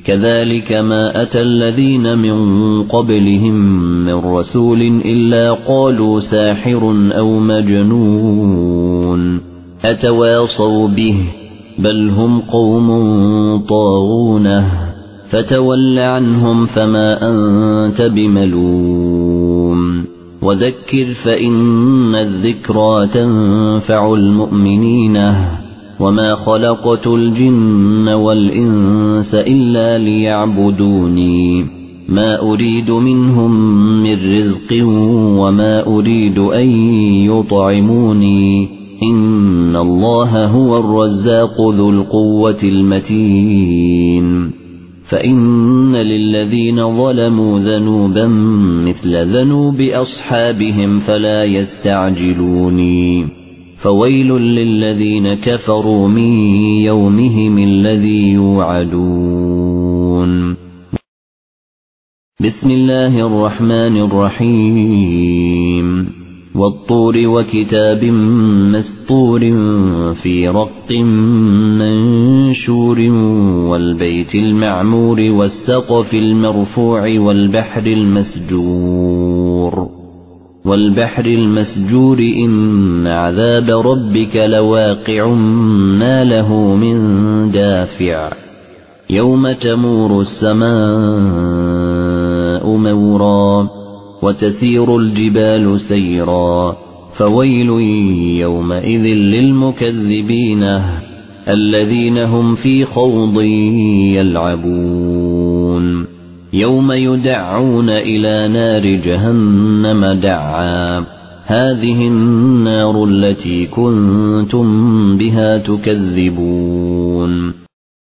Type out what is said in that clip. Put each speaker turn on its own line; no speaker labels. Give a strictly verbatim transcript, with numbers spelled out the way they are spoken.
كذلك ما أتى الذين من قبلهم من رسول إلا قالوا ساحر أو مجنون أتواصوا به بل هم قوم طاغون فتول عنهم فما أنت بملوم وذكر فإن الذكرى تنفع المؤمنين وما خلقت الجن والإنس إلا ليعبدوني ما أريد منهم من رزق وما أريد أن يطعموني إن الله هو الرزاق ذو القوة المتين فإن للذين ظلموا ذنوبا مثل ذنوب أصحابهم فلا يستعجلوني فويل للذين كفروا من يومهم الذي يوعدون بسم الله الرحمن الرحيم والطور وكتاب مسطور في رق منشور والبيت المعمور والسقف المرفوع والبحر المسجور والبحر المسجور إن عذاب ربك لواقع ما له من دافع يوم تمور السماء مورا وتسير الجبال سيرا فويل يومئذ للمكذبين الذين هم في خوض يلعبون يوم يدعون إلى نار جهنم دعا هذه النار التي كنتم بها تكذبون